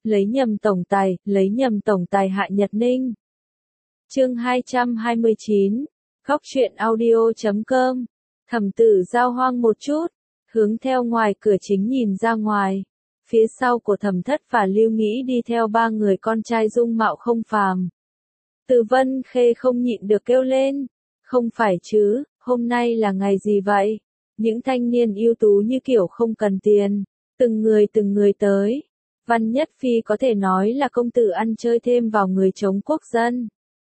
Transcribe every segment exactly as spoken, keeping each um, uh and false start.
lấy nhầm tổng tài, lấy nhầm tổng tài Hạ Nhật Ninh. Chương hai trăm hai mươi chín, Khóc chuyện audio chấm com. Thẩm Tử Giao hoang một chút, hướng theo ngoài cửa chính nhìn ra ngoài. Phía sau của Thẩm Thất và Lưu Nghĩ đi theo ba người con trai dung mạo không phàm. Từ Vân Khê không nhịn được kêu lên, không phải chứ, hôm nay là ngày gì vậy? Những thanh niên ưu tú như kiểu không cần tiền, từng người từng người tới. Văn Nhất Phi có thể nói là công tử ăn chơi thêm vào người chống quốc dân.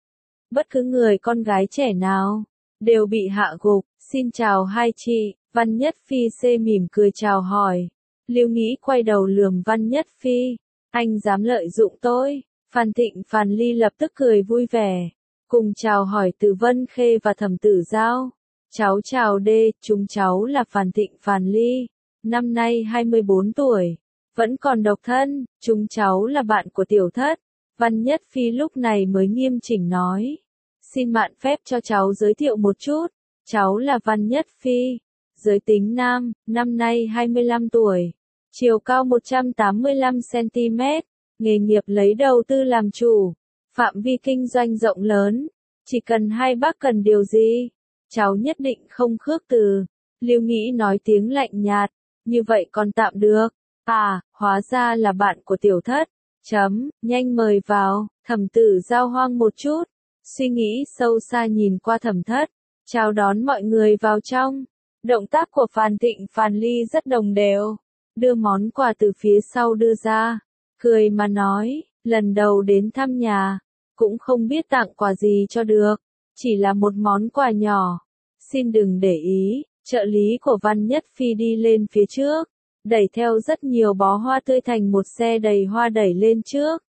Bất cứ người con gái trẻ nào, đều bị hạ gục. Xin chào hai chị, Văn Nhất Phi xê mỉm cười chào hỏi. Lưu Nghĩ quay đầu lườm Văn Nhất Phi, anh dám lợi dụng tôi. Phan Thịnh Phàn Ly lập tức cười vui vẻ, cùng chào hỏi Từ Vân Khê và Thẩm Tử Giao. Cháu chào đê, chúng cháu là Phan Thịnh Phàn Ly, năm nay hai mươi bốn tuổi, vẫn còn độc thân, chúng cháu là bạn của tiểu thất. Văn Nhất Phi lúc này mới nghiêm chỉnh nói, xin mạn phép cho cháu giới thiệu một chút, cháu là Văn Nhất Phi, giới tính nam, năm nay hai mươi lăm tuổi, chiều cao một trăm tám mươi lăm xăng-ti-mét, nghề nghiệp lấy đầu tư làm chủ, phạm vi kinh doanh rộng lớn, chỉ cần hai bác cần điều gì, cháu nhất định không khước từ. Lưu Nghĩ nói tiếng lạnh nhạt, như vậy còn tạm được. À, hóa ra là bạn của tiểu thất. Chấm, nhanh mời vào. Thẩm Tử Giao hoang một chút, suy nghĩ sâu xa nhìn qua Thẩm Thất, chào đón mọi người vào trong. Động tác của Phan Thịnh Phàn Ly rất đồng đều, đưa món quà từ phía sau đưa ra, cười mà nói, lần đầu đến thăm nhà, cũng không biết tặng quà gì cho được, chỉ là một món quà nhỏ, xin đừng để ý. Trợ lý của Văn Nhất Phi đi lên phía trước, đẩy theo rất nhiều bó hoa tươi thành một xe đầy hoa đẩy lên trước.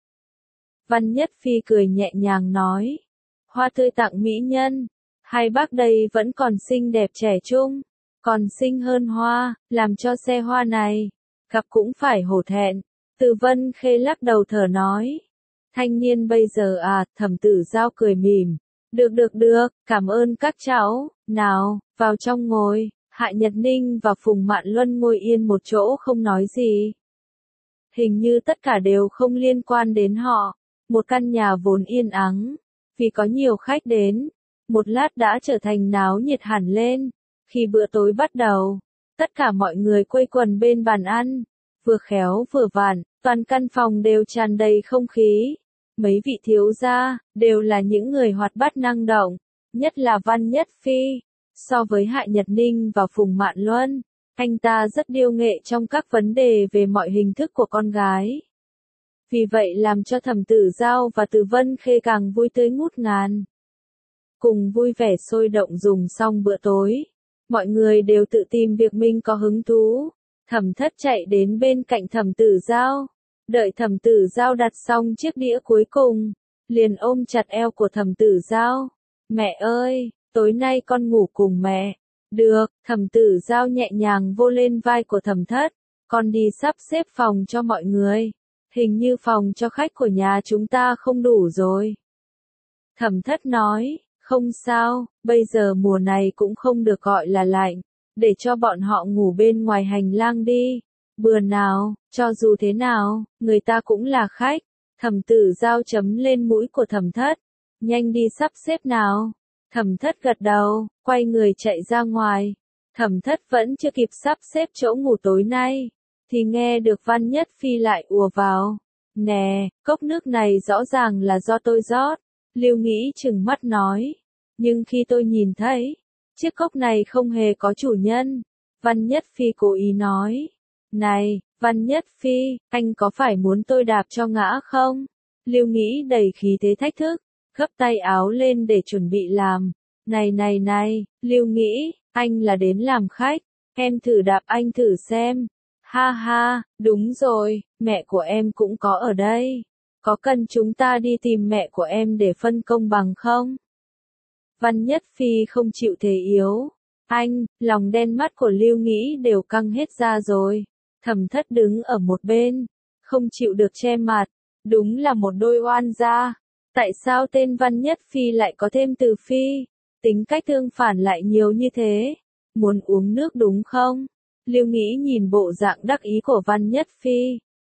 Văn Nhất Phi cười nhẹ nhàng nói, hoa tươi tặng mỹ nhân, hai bác đây vẫn còn xinh đẹp trẻ trung, còn xinh hơn hoa, làm cho xe hoa này, gặp cũng phải hổ thẹn. Từ Vân Khê lắc đầu thở nói, thanh niên bây giờ à. Thẩm Tử Giao cười mỉm, được được được, cảm ơn các cháu, nào, vào trong ngồi. Hạ Nhật Ninh và Phùng Mạn Luân ngồi yên một chỗ không nói gì. Hình như tất cả đều không liên quan đến họ. Một căn nhà vốn yên ắng, vì có nhiều khách đến, một lát đã trở thành náo nhiệt hẳn lên. Khi bữa tối bắt đầu, tất cả mọi người quây quần bên bàn ăn, vừa khéo vừa vặn, toàn căn phòng đều tràn đầy không khí. Mấy vị thiếu gia, đều là những người hoạt bát năng động, nhất là Văn Nhất Phi. So với Hạ Nhật Ninh và Phùng Mạn Luân, anh ta rất điêu nghệ trong các vấn đề về mọi hình thức của con gái. Vì vậy làm cho Thẩm Tử Giao và Từ Vân Khê càng vui tươi ngút ngàn. Cùng vui vẻ sôi động dùng xong bữa tối, mọi người đều tự tìm việc mình có hứng thú. Thẩm Thất chạy đến bên cạnh Thẩm Tử Giao, đợi Thẩm Tử Giao đặt xong chiếc đĩa cuối cùng, liền ôm chặt eo của Thẩm Tử Giao. Mẹ ơi! Tối nay con ngủ cùng mẹ. Được, Thẩm Tử Giao nhẹ nhàng vô lên vai của Thẩm Thất. Con đi sắp xếp phòng cho mọi người. Hình như phòng cho khách của nhà chúng ta không đủ rồi. Thẩm Thất nói, không sao, bây giờ mùa này cũng không được gọi là lạnh. Để cho bọn họ ngủ bên ngoài hành lang đi. Bữa nào, cho dù thế nào, người ta cũng là khách. Thẩm Tử Giao chấm lên mũi của Thẩm Thất. Nhanh đi sắp xếp nào. Thẩm Thất gật đầu, quay người chạy ra ngoài. Thẩm Thất vẫn chưa kịp sắp xếp chỗ ngủ tối nay, thì nghe được Văn Nhất Phi lại ùa vào. Nè, cốc nước này rõ ràng là do tôi rót. Lưu Nghĩ trừng mắt nói. Nhưng khi tôi nhìn thấy, chiếc cốc này không hề có chủ nhân. Văn Nhất Phi cố ý nói. Này, Văn Nhất Phi, anh có phải muốn tôi đạp cho ngã không? Lưu Nghĩ đầy khí thế thách thức, gấp tay áo lên để chuẩn bị làm. Này này này, Lưu Nghĩ, anh là đến làm khách, em thử đạp anh thử xem. Ha ha, đúng rồi, mẹ của em cũng có ở đây. Có cần chúng ta đi tìm mẹ của em để phân công bằng không? Văn Nhất Phi không chịu thế yếu. Anh, lòng đen mắt của Lưu Nghĩ đều căng hết ra rồi. Thẩm Thất đứng ở một bên, không chịu được che mặt. Đúng là một đôi oan gia. Tại sao tên Văn Nhất Phi lại có thêm từ Phi? Tính cách tương phản lại nhiều như thế. Muốn uống nước đúng không? Lưu Nghĩ nhìn bộ dạng đắc ý của Văn Nhất Phi,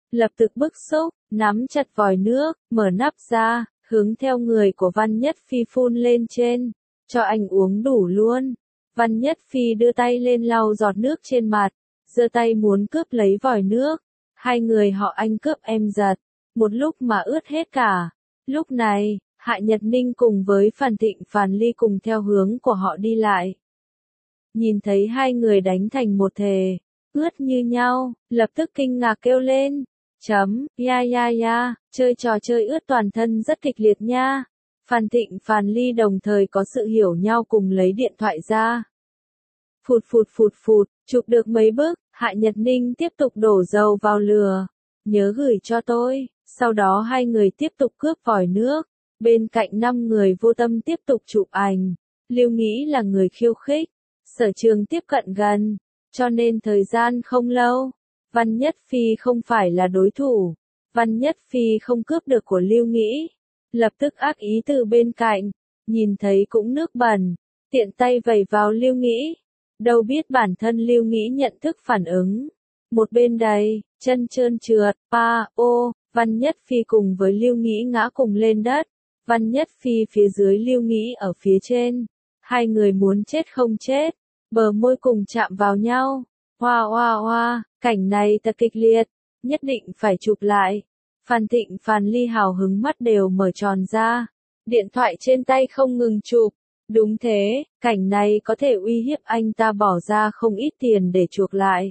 lập tức bức xúc, nắm chặt vòi nước, mở nắp ra, hướng theo người của Văn Nhất Phi phun lên trên, cho anh uống đủ luôn. Văn Nhất Phi đưa tay lên lau giọt nước trên mặt, giơ tay muốn cướp lấy vòi nước. Hai người họ anh cướp em giật, một lúc mà ướt hết cả. Lúc này, Hạ Nhật Ninh cùng với Phan Thịnh Phàn Ly cùng theo hướng của họ đi lại. Nhìn thấy hai người đánh thành một thể, ướt như nhau, lập tức kinh ngạc kêu lên. Chấm, ya ya ya, chơi trò chơi ướt toàn thân rất kịch liệt nha. Phan Thịnh Phàn Ly đồng thời có sự hiểu nhau cùng lấy điện thoại ra. Phụt phụt phụt phụt, chụp được mấy bức, Hạ Nhật Ninh tiếp tục đổ dầu vào lửa. Nhớ gửi cho tôi, sau đó hai người tiếp tục cướp vòi nước. Bên cạnh năm người vô tâm tiếp tục chụp ảnh. Lưu Nghĩ là người khiêu khích. Sở Trường tiếp cận gần, cho nên thời gian không lâu. Văn Nhất Phi không phải là đối thủ. Văn Nhất Phi không cướp được của Lưu Nghĩ. Lập tức ác ý từ bên cạnh, nhìn thấy cũng nước bẩn, tiện tay vẩy vào Lưu Nghĩ. Đâu biết bản thân Lưu Nghĩ nhận thức phản ứng. Một bên đầy, chân trơn trượt, pa, ô, Văn Nhất Phi cùng với Lưu Nghĩ ngã cùng lên đất. Văn Nhất Phi phía dưới, Lưu Nghĩ ở phía trên. Hai người muốn chết không chết, bờ môi cùng chạm vào nhau. Hoa hoa hoa, cảnh này thật kịch liệt, nhất định phải chụp lại. Phan Thịnh Phàn Ly hào hứng mắt đều mở tròn ra, điện thoại trên tay không ngừng chụp. Đúng thế, cảnh này có thể uy hiếp anh ta bỏ ra không ít tiền để chuộc lại.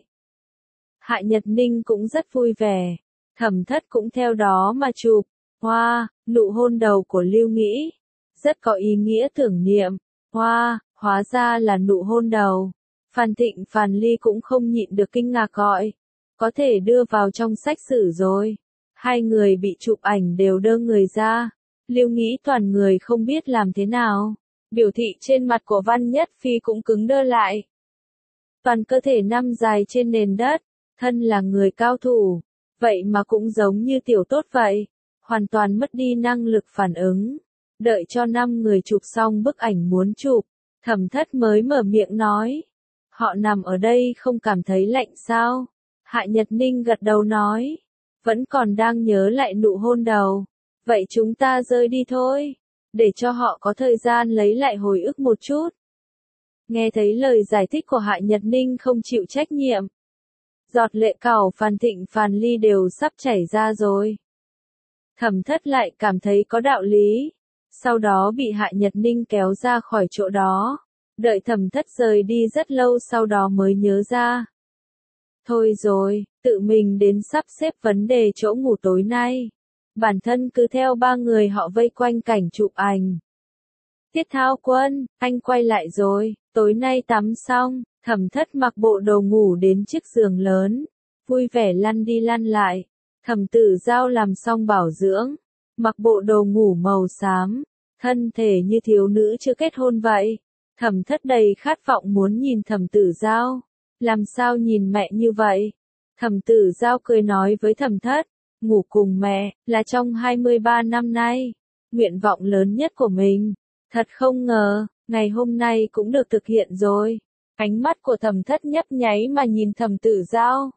Hạ Nhật Ninh cũng rất vui vẻ, Thẩm Thất cũng theo đó mà chụp. Hoa, nụ hôn đầu của Lưu Nghĩ, rất có ý nghĩa tưởng niệm. Hoa, hóa ra là nụ hôn đầu. Phan Thịnh Phàn Ly cũng không nhịn được kinh ngạc gọi, có thể đưa vào trong sách sử rồi. Hai người bị chụp ảnh đều đơ người ra. Lưu Nghĩ toàn người không biết làm thế nào. Biểu thị trên mặt của Văn Nhất Phi cũng cứng đơ lại. Toàn cơ thể nằm dài trên nền đất, thân là người cao thủ, vậy mà cũng giống như tiểu tốt vậy, hoàn toàn mất đi năng lực phản ứng. Đợi cho năm người chụp xong bức ảnh muốn chụp, Thẩm Thất mới mở miệng nói. Họ nằm ở đây không cảm thấy lạnh sao? Hạ Nhật Ninh gật đầu nói. Vẫn còn đang nhớ lại nụ hôn đầu. Vậy chúng ta rơi đi thôi. Để cho họ có thời gian lấy lại hồi ức một chút. Nghe thấy lời giải thích của Hạ Nhật Ninh không chịu trách nhiệm. Giọt lệ cào Phan Thịnh Phàn Ly đều sắp chảy ra rồi. Thẩm Thất lại cảm thấy có đạo lý. Sau đó bị Hạ Nhật Ninh kéo ra khỏi chỗ đó. Đợi Thẩm Thất rời đi rất lâu sau đó mới nhớ ra. Thôi rồi, tự mình đến sắp xếp vấn đề chỗ ngủ tối nay. Bản thân cứ theo ba người họ vây quanh cảnh chụp ảnh. Tiết Tháo Quân, anh quay lại rồi, tối nay tắm xong, Thẩm Thất mặc bộ đồ ngủ đến chiếc giường lớn, vui vẻ lăn đi lăn lại. Thẩm Tử Giao làm xong bảo dưỡng, mặc bộ đồ ngủ màu xám, thân thể như thiếu nữ chưa kết hôn vậy. Thẩm Thất đầy khát vọng muốn nhìn Thẩm Tử Giao. Làm sao nhìn mẹ như vậy? Thẩm Tử Giao cười nói với Thẩm Thất, ngủ cùng mẹ, là trong hai mươi ba năm nay, nguyện vọng lớn nhất của mình. Thật không ngờ, ngày hôm nay cũng được thực hiện rồi. Ánh mắt của Thẩm Thất nhấp nháy mà nhìn Thẩm Tử Giao.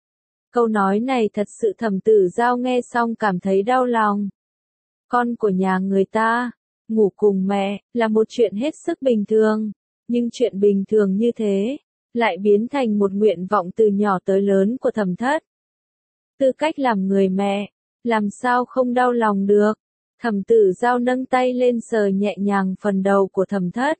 Câu nói này thật sự Thẩm Tử Giao nghe xong cảm thấy đau lòng. Con của nhà người ta, ngủ cùng mẹ, là một chuyện hết sức bình thường. Nhưng chuyện bình thường như thế, lại biến thành một nguyện vọng từ nhỏ tới lớn của Thẩm Thất. Tư cách làm người mẹ, làm sao không đau lòng được. Thẩm Tử Giao nâng tay lên sờ nhẹ nhàng phần đầu của Thẩm Thất.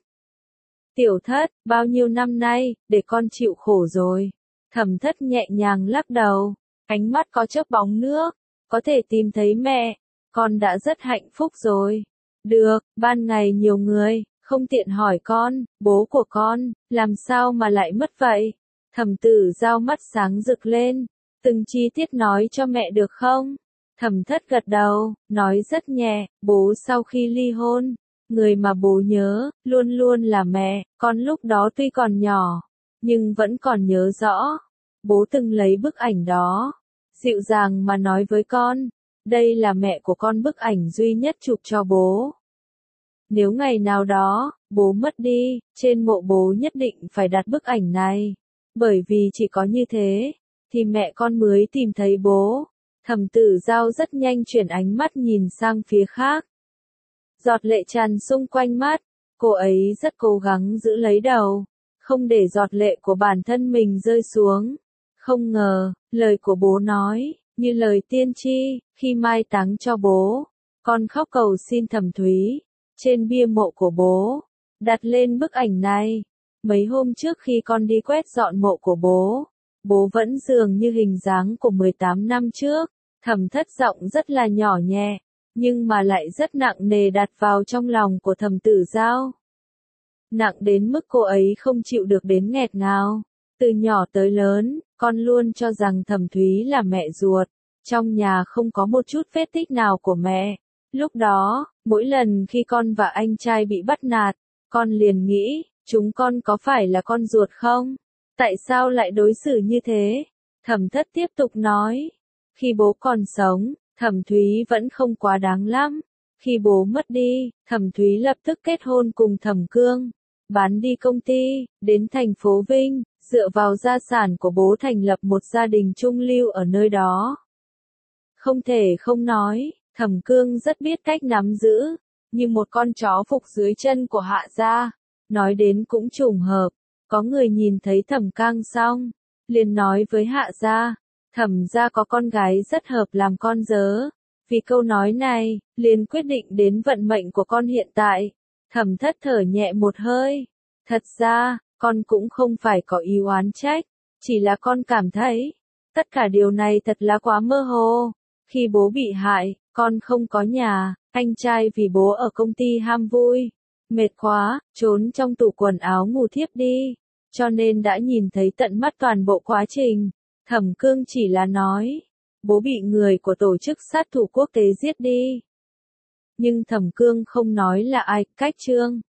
Tiểu Thất, bao nhiêu năm nay, để con chịu khổ rồi. Thẩm Thất nhẹ nhàng lắc đầu, ánh mắt có chớp bóng nước, có thể tìm thấy mẹ, con đã rất hạnh phúc rồi. Được, ban ngày nhiều người, không tiện hỏi con, bố của con, làm sao mà lại mất vậy? Thẩm Tử Giao mắt sáng rực lên, từng chi tiết nói cho mẹ được không? Thẩm Thất gật đầu, nói rất nhẹ, bố sau khi ly hôn, người mà bố nhớ, luôn luôn là mẹ, con lúc đó tuy còn nhỏ, nhưng vẫn còn nhớ rõ. Bố từng lấy bức ảnh đó, dịu dàng mà nói với con, đây là mẹ của con, bức ảnh duy nhất chụp cho bố. Nếu ngày nào đó, bố mất đi, trên mộ bố nhất định phải đặt bức ảnh này, bởi vì chỉ có như thế, thì mẹ con mới tìm thấy bố. Thẩm Tử Giao rất nhanh chuyển ánh mắt nhìn sang phía khác. Giọt lệ tràn xung quanh mắt, cô ấy rất cố gắng giữ lấy đầu, không để giọt lệ của bản thân mình rơi xuống. Không ngờ, lời của bố nói, như lời tiên tri, khi mai táng cho bố, con khóc cầu xin Thẩm Thúy, trên bia mộ của bố, đặt lên bức ảnh này. Mấy hôm trước khi con đi quét dọn mộ của bố, bố vẫn dường như hình dáng của mười tám năm trước. Thẩm Thất giọng rất là nhỏ nhẹ, nhưng mà lại rất nặng nề đặt vào trong lòng của Thẩm Tử Giao. Nặng đến mức cô ấy không chịu được đến nghẹt ngào. Từ nhỏ tới lớn, con luôn cho rằng Thẩm Thúy là mẹ ruột, trong nhà không có một chút vết tích nào của mẹ. Lúc đó, mỗi lần khi con và anh trai bị bắt nạt, con liền nghĩ, chúng con có phải là con ruột không? Tại sao lại đối xử như thế? Thẩm Thất tiếp tục nói, khi bố còn sống, Thẩm Thúy vẫn không quá đáng lắm. Khi bố mất đi, Thẩm Thúy lập tức kết hôn cùng Thẩm Cương, bán đi công ty, đến thành phố Vinh, dựa vào gia sản của bố thành lập một gia đình trung lưu ở nơi đó. Không thể không nói, Thẩm Cương rất biết cách nắm giữ, như một con chó phục dưới chân của Hạ gia. Nói đến cũng trùng hợp, có người nhìn thấy Thẩm Cang xong, liền nói với Hạ gia, Thẩm gia có con gái rất hợp làm con dớ. Vì câu nói này, liền quyết định đến vận mệnh của con hiện tại. Thẩm Thất thở nhẹ một hơi. Thật ra, con cũng không phải có ý oán trách, chỉ là con cảm thấy, tất cả điều này thật là quá mơ hồ. Khi bố bị hại, con không có nhà, anh trai vì bố ở công ty ham vui, mệt quá, trốn trong tủ quần áo ngủ thiếp đi, cho nên đã nhìn thấy tận mắt toàn bộ quá trình. Thẩm Cương chỉ là nói, bố bị người của tổ chức sát thủ quốc tế giết đi. Nhưng Thẩm Cương không nói là ai, cách Trương